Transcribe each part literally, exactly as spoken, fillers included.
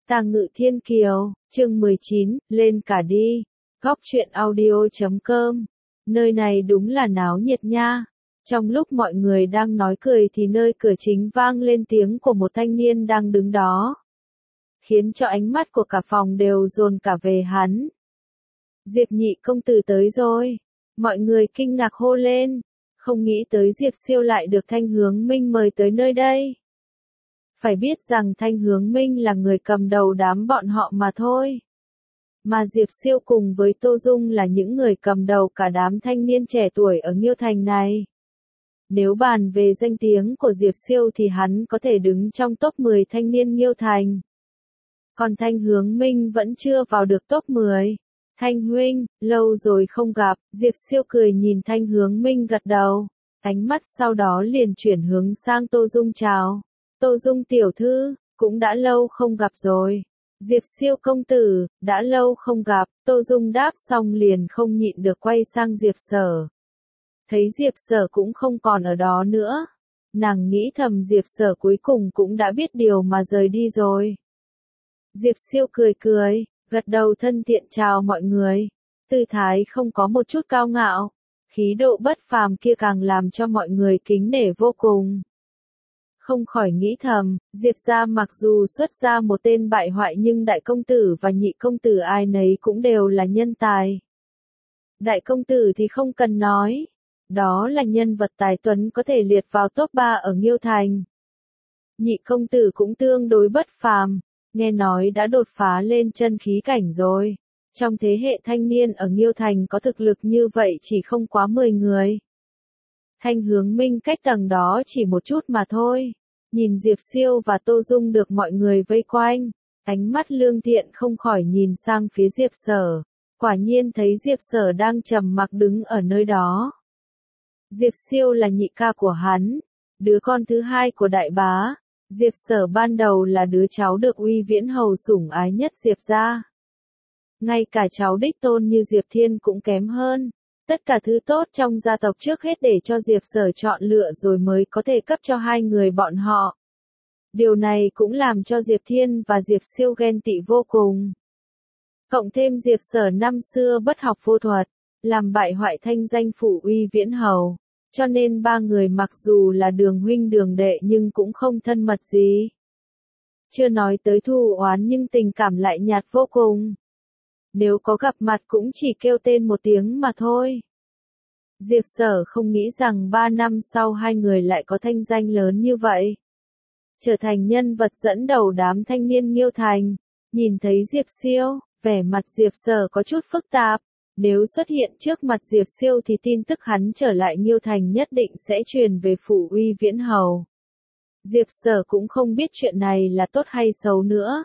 Tàng Ngự Thiên Kiều, chương mười chín, lên cả đi. Góc truyện audio chấm com. Nơi này đúng là náo nhiệt nha. Trong lúc mọi người đang nói cười thì nơi cửa chính vang lên tiếng của một thanh niên đang đứng đó, khiến cho ánh mắt của cả phòng đều dồn cả về hắn. Diệp nhị công tử tới rồi. Mọi người kinh ngạc hô lên. Không nghĩ tới Diệp Siêu lại được Thanh Hướng Minh mời tới nơi đây. Phải biết rằng Thanh Hướng Minh là người cầm đầu đám bọn họ mà thôi. Mà Diệp Siêu cùng với Tô Dung là những người cầm đầu cả đám thanh niên trẻ tuổi ở Nghiêu Thành này. Nếu bàn về danh tiếng của Diệp Siêu thì hắn có thể đứng trong top mười thanh niên Nghiêu Thành. Còn Thanh Hướng Minh vẫn chưa vào được top mười. Thanh huynh, lâu rồi không gặp. Diệp Siêu cười nhìn Thanh Hướng Minh gật đầu. Ánh mắt sau đó liền chuyển hướng sang Tô Dung chào. Tô Dung tiểu thư, cũng đã lâu không gặp rồi. Diệp Siêu công tử, đã lâu không gặp. Tô Dung đáp xong liền không nhịn được quay sang Diệp Sở. Thấy Diệp Sở cũng không còn ở đó nữa. Nàng nghĩ thầm Diệp Sở cuối cùng cũng đã biết điều mà rời đi rồi. Diệp Siêu cười cười, gật đầu thân thiện chào mọi người. Tư thái không có một chút cao ngạo. Khí độ bất phàm kia càng làm cho mọi người kính nể vô cùng. Không khỏi nghĩ thầm, Diệp gia mặc dù xuất ra một tên bại hoại nhưng đại công tử và nhị công tử ai nấy cũng đều là nhân tài. Đại công tử thì không cần nói. Đó là nhân vật tài tuấn có thể liệt vào top ba ở Nghiêu Thành. Nhị công tử cũng tương đối bất phàm, nghe nói đã đột phá lên chân khí cảnh rồi. Trong thế hệ thanh niên ở Nghiêu Thành có thực lực như vậy chỉ không quá mười người. Thanh Hướng Minh cách tầng đó chỉ một chút mà thôi. Nhìn Diệp Siêu và Tô Dung được mọi người vây quanh, ánh mắt Lương Thiện không khỏi nhìn sang phía Diệp Sở. Quả nhiên thấy Diệp Sở đang trầm mặc đứng ở nơi đó. Diệp Siêu là nhị ca của hắn, đứa con thứ hai của đại bá. Diệp Sở ban đầu là đứa cháu được Uy Viễn Hầu sủng ái nhất Diệp gia. Ngay cả cháu đích tôn như Diệp Thiên cũng kém hơn. Tất cả thứ tốt trong gia tộc trước hết để cho Diệp Sở chọn lựa rồi mới có thể cấp cho hai người bọn họ. Điều này cũng làm cho Diệp Thiên và Diệp Siêu ghen tị vô cùng. Cộng thêm Diệp Sở năm xưa bất học vô thuật, làm bại hoại thanh danh phụ Uy Viễn Hầu. Cho nên ba người mặc dù là đường huynh đường đệ nhưng cũng không thân mật gì. Chưa nói tới thù oán nhưng tình cảm lại nhạt vô cùng. Nếu có gặp mặt cũng chỉ kêu tên một tiếng mà thôi. Diệp Sở không nghĩ rằng ba năm sau hai người lại có thanh danh lớn như vậy. Trở thành nhân vật dẫn đầu đám thanh niên Nghiêu Thành. Nhìn thấy Diệp Siêu, vẻ mặt Diệp Sở có chút phức tạp. Nếu xuất hiện trước mặt Diệp Siêu thì tin tức hắn trở lại Nghiêu Thành nhất định sẽ truyền về phủ Uy Viễn Hầu. Diệp Sở cũng không biết chuyện này là tốt hay xấu nữa.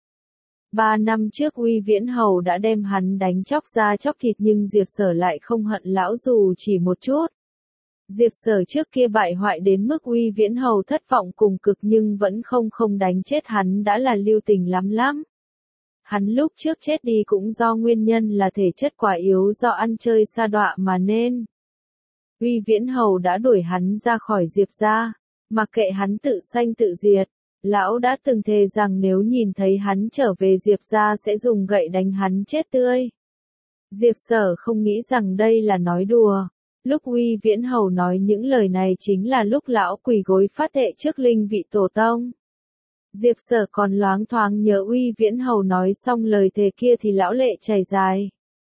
Ba năm trước Uy Viễn Hầu đã đem hắn đánh chóc da chóc thịt nhưng Diệp Sở lại không hận lão dù chỉ một chút. Diệp Sở trước kia bại hoại đến mức Uy Viễn Hầu thất vọng cùng cực nhưng vẫn không không đánh chết hắn đã là lưu tình lắm lắm. Hắn lúc trước chết đi cũng do nguyên nhân là thể chất quá yếu do ăn chơi sa đọa mà nên. Uy Viễn Hầu đã đuổi hắn ra khỏi Diệp gia, mặc kệ hắn tự sanh tự diệt. Lão đã từng thề rằng nếu nhìn thấy hắn trở về Diệp gia sẽ dùng gậy đánh hắn chết tươi. Diệp Sở không nghĩ rằng đây là nói đùa. Lúc Uy Viễn Hầu nói những lời này chính là lúc lão quỳ gối phát thệ trước linh vị tổ tông. Diệp Sở còn loáng thoáng nhớ Uy Viễn Hầu nói xong lời thề kia thì lão lệ chảy dài.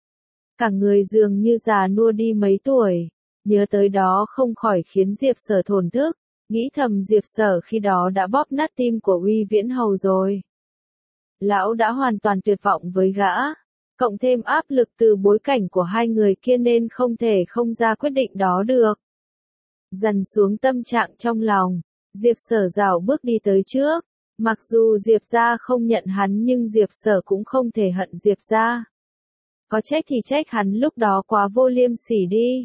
Cả người dường như già nua đi mấy tuổi, nhớ tới đó không khỏi khiến Diệp Sở thổn thức. Nghĩ thầm Diệp Sở khi đó đã bóp nát tim của Uy Viễn Hầu rồi. Lão đã hoàn toàn tuyệt vọng với gã, cộng thêm áp lực từ bối cảnh của hai người kia nên không thể không ra quyết định đó được. Dằn xuống tâm trạng trong lòng, Diệp Sở rảo bước đi tới trước. Mặc dù Diệp gia không nhận hắn nhưng Diệp Sở cũng không thể hận Diệp gia. Có trách thì trách hắn lúc đó quá vô liêm sỉ đi.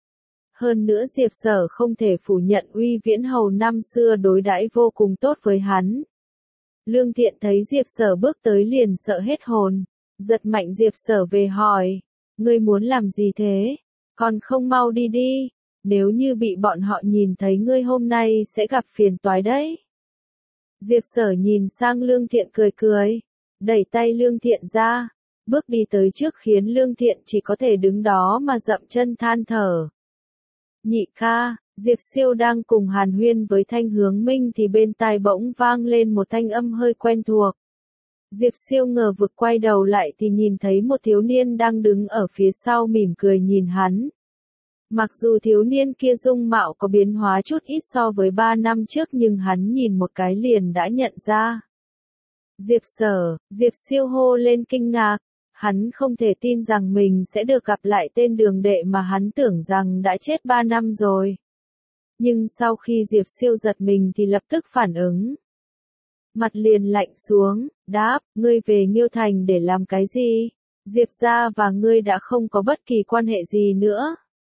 Hơn nữa Diệp Sở không thể phủ nhận Uy Viễn Hầu năm xưa đối đãi vô cùng tốt với hắn. Lương Thiện thấy Diệp Sở bước tới liền sợ hết hồn, giật mạnh Diệp Sở về hỏi, ngươi muốn làm gì thế? Còn không mau đi đi, nếu như bị bọn họ nhìn thấy ngươi hôm nay sẽ gặp phiền toái đấy. Diệp Sở nhìn sang Lương Thiện cười cười, đẩy tay Lương Thiện ra, bước đi tới trước khiến Lương Thiện chỉ có thể đứng đó mà dậm chân than thở. Nhị ca, Diệp Siêu đang cùng hàn huyên với Thanh Hướng Minh thì bên tai bỗng vang lên một thanh âm hơi quen thuộc. Diệp Siêu ngờ vực quay đầu lại thì nhìn thấy một thiếu niên đang đứng ở phía sau mỉm cười nhìn hắn. Mặc dù thiếu niên kia dung mạo có biến hóa chút ít so với ba năm trước nhưng hắn nhìn một cái liền đã nhận ra. Diệp Sở, Diệp Siêu hô lên kinh ngạc, hắn không thể tin rằng mình sẽ được gặp lại tên đường đệ mà hắn tưởng rằng đã chết ba năm rồi. Nhưng sau khi Diệp Siêu giật mình thì lập tức phản ứng. Mặt liền lạnh xuống, đáp, ngươi về Nghiêu Thành để làm cái gì? Diệp gia và ngươi đã không có bất kỳ quan hệ gì nữa.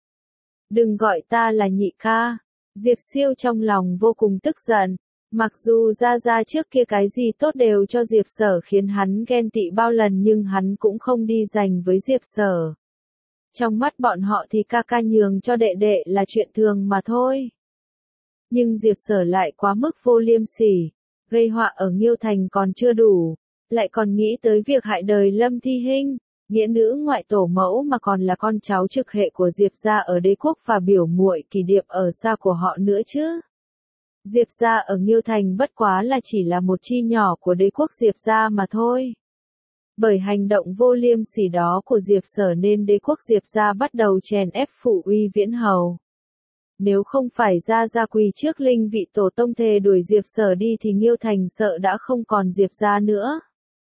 Đừng gọi ta là nhị ca. Diệp Siêu trong lòng vô cùng tức giận. Mặc dù Gia Gia trước kia cái gì tốt đều cho Diệp Sở khiến hắn ghen tị bao lần nhưng hắn cũng không đi giành với Diệp Sở. Trong mắt bọn họ thì ca ca nhường cho đệ đệ là chuyện thường mà thôi. Nhưng Diệp Sở lại quá mức vô liêm sỉ, gây họa ở Nghiêu Thành còn chưa đủ, lại còn nghĩ tới việc hại đời Lâm Thi Hinh, nghĩa nữ ngoại tổ mẫu mà còn là con cháu trực hệ của Diệp gia ở đế quốc và biểu muội Kỳ Điệp ở xa của họ nữa chứ. Diệp gia ở Nghiêu Thành bất quá là chỉ là một chi nhỏ của đế quốc Diệp gia mà thôi. Bởi hành động vô liêm sỉ đó của Diệp Sở nên đế quốc Diệp gia bắt đầu chèn ép phụ uy Viễn Hầu. Nếu không phải Gia Gia quỳ trước linh vị tổ tông thề đuổi Diệp Sở đi thì Nghiêu Thành sợ đã không còn Diệp gia nữa.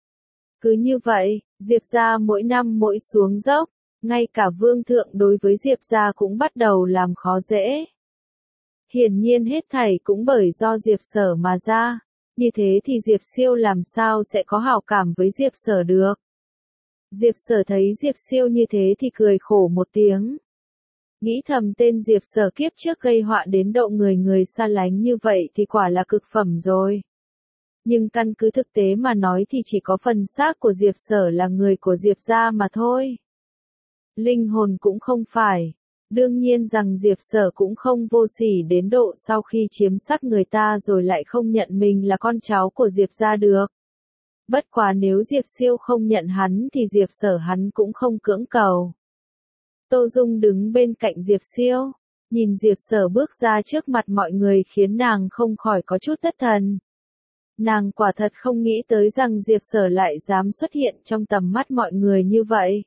Cứ như vậy, Diệp gia mỗi năm mỗi xuống dốc, ngay cả vương thượng đối với Diệp gia cũng bắt đầu làm khó dễ. Hiển nhiên hết thảy cũng bởi do Diệp Sở mà ra, như thế thì Diệp Siêu làm sao sẽ có hảo cảm với Diệp Sở được. Diệp Sở thấy Diệp Siêu như thế thì cười khổ một tiếng. Nghĩ thầm tên Diệp Sở kiếp trước gây họa đến độ người người xa lánh như vậy thì quả là cực phẩm rồi. Nhưng căn cứ thực tế mà nói thì chỉ có phần xác của Diệp Sở là người của Diệp gia mà thôi. Linh hồn cũng không phải. Đương nhiên rằng Diệp Sở cũng không vô sỉ đến độ sau khi chiếm xác người ta rồi lại không nhận mình là con cháu của Diệp gia được. Bất quá nếu Diệp Siêu không nhận hắn thì Diệp Sở hắn cũng không cưỡng cầu. Tô Dung đứng bên cạnh Diệp Siêu, nhìn Diệp Sở bước ra trước mặt mọi người khiến nàng không khỏi có chút thất thần. Nàng quả thật không nghĩ tới rằng Diệp Sở lại dám xuất hiện trong tầm mắt mọi người như vậy.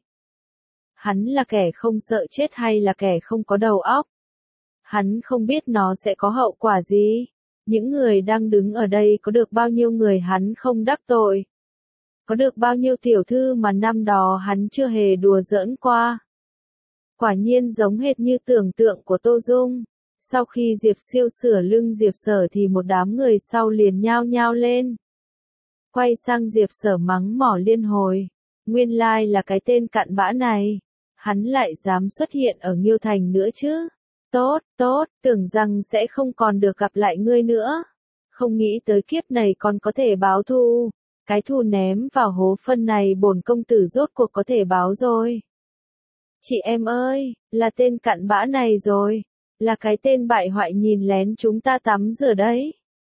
Hắn là kẻ không sợ chết hay là kẻ không có đầu óc? Hắn không biết nó sẽ có hậu quả gì. Những người đang đứng ở đây có được bao nhiêu người hắn không đắc tội? Có được bao nhiêu tiểu thư mà năm đó hắn chưa hề đùa giỡn qua? Quả nhiên giống hệt như tưởng tượng của Tô Dung. Sau khi Diệp Siêu sửa lưng Diệp Sở thì một đám người sau liền nhao nhao lên. Quay sang Diệp Sở mắng mỏ liên hồi. Nguyên lai là cái tên cặn bã này. Hắn lại dám xuất hiện ở Nghiêu Thành nữa chứ. Tốt, tốt, tưởng rằng sẽ không còn được gặp lại ngươi nữa. Không nghĩ tới kiếp này còn có thể báo thù. Cái thù ném vào hố phân này bổn công tử rốt cuộc có thể báo rồi. Chị em ơi, là tên cặn bã này rồi. Là cái tên bại hoại nhìn lén chúng ta tắm rửa đấy.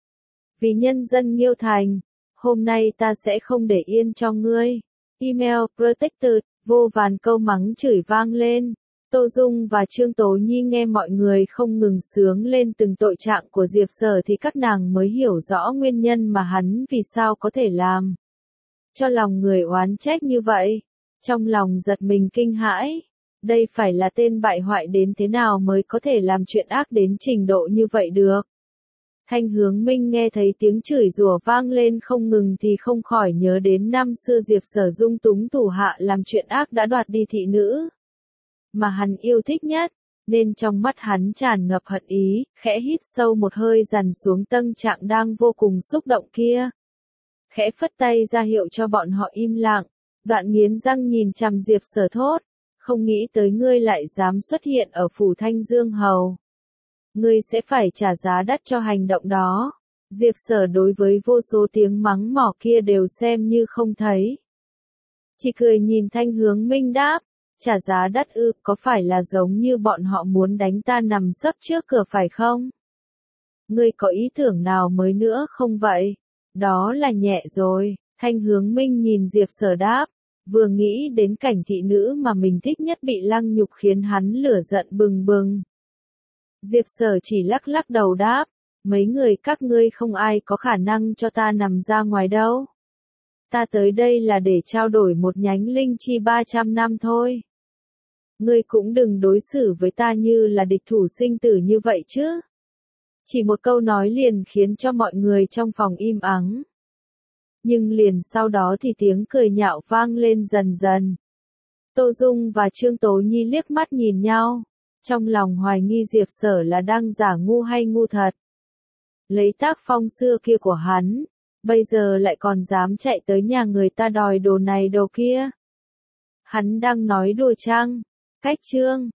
Vì nhân dân Nghiêu Thành, hôm nay ta sẽ không để yên cho ngươi. Email protected, vô vàn câu mắng chửi vang lên. Tô Dung và Trương Tố Nhi nghe mọi người không ngừng sướng lên từng tội trạng của Diệp Sở thì các nàng mới hiểu rõ nguyên nhân mà hắn vì sao có thể làm cho lòng người oán trách như vậy. Trong lòng giật mình kinh hãi. Đây phải là tên bại hoại đến thế nào mới có thể làm chuyện ác đến trình độ như vậy được. Thanh Hướng Minh nghe thấy tiếng chửi rủa vang lên không ngừng thì không khỏi nhớ đến năm xưa Diệp Sở dung túng thủ hạ làm chuyện ác đã đoạt đi thị nữ mà hắn yêu thích nhất, nên trong mắt hắn tràn ngập hận ý, khẽ hít sâu một hơi dằn xuống tâm trạng đang vô cùng xúc động kia. Khẽ phất tay ra hiệu cho bọn họ im lặng, đoạn nghiến răng nhìn chằm Diệp Sở thốt, không nghĩ tới ngươi lại dám xuất hiện ở phủ Thanh Dương Hầu. Ngươi sẽ phải trả giá đắt cho hành động đó. Diệp Sở đối với vô số tiếng mắng mỏ kia đều xem như không thấy. Chỉ cười nhìn Thanh Hướng Minh đáp, trả giá đắt ư, có phải là giống như bọn họ muốn đánh ta nằm sấp trước cửa phải không? Ngươi có ý tưởng nào mới nữa không vậy? Đó là nhẹ rồi. Thanh Hướng Minh nhìn Diệp Sở đáp, vừa nghĩ đến cảnh thị nữ mà mình thích nhất bị lăng nhục khiến hắn lửa giận bừng bừng. Diệp Sở chỉ lắc lắc đầu đáp, mấy người các ngươi không ai có khả năng cho ta nằm ra ngoài đâu. Ta tới đây là để trao đổi một nhánh linh chi ba trăm năm thôi. Ngươi cũng đừng đối xử với ta như là địch thủ sinh tử như vậy chứ. Chỉ một câu nói liền khiến cho mọi người trong phòng im ắng. Nhưng liền sau đó thì tiếng cười nhạo vang lên dần dần. Tô Dung và Trương Tố Nhi liếc mắt nhìn nhau, trong lòng hoài nghi Diệp Sở là đang giả ngu hay ngu thật. Lấy tác phong xưa kia của hắn, bây giờ lại còn dám chạy tới nhà người ta đòi đồ này đồ kia. Hắn đang nói đùa chăng? Cách Trương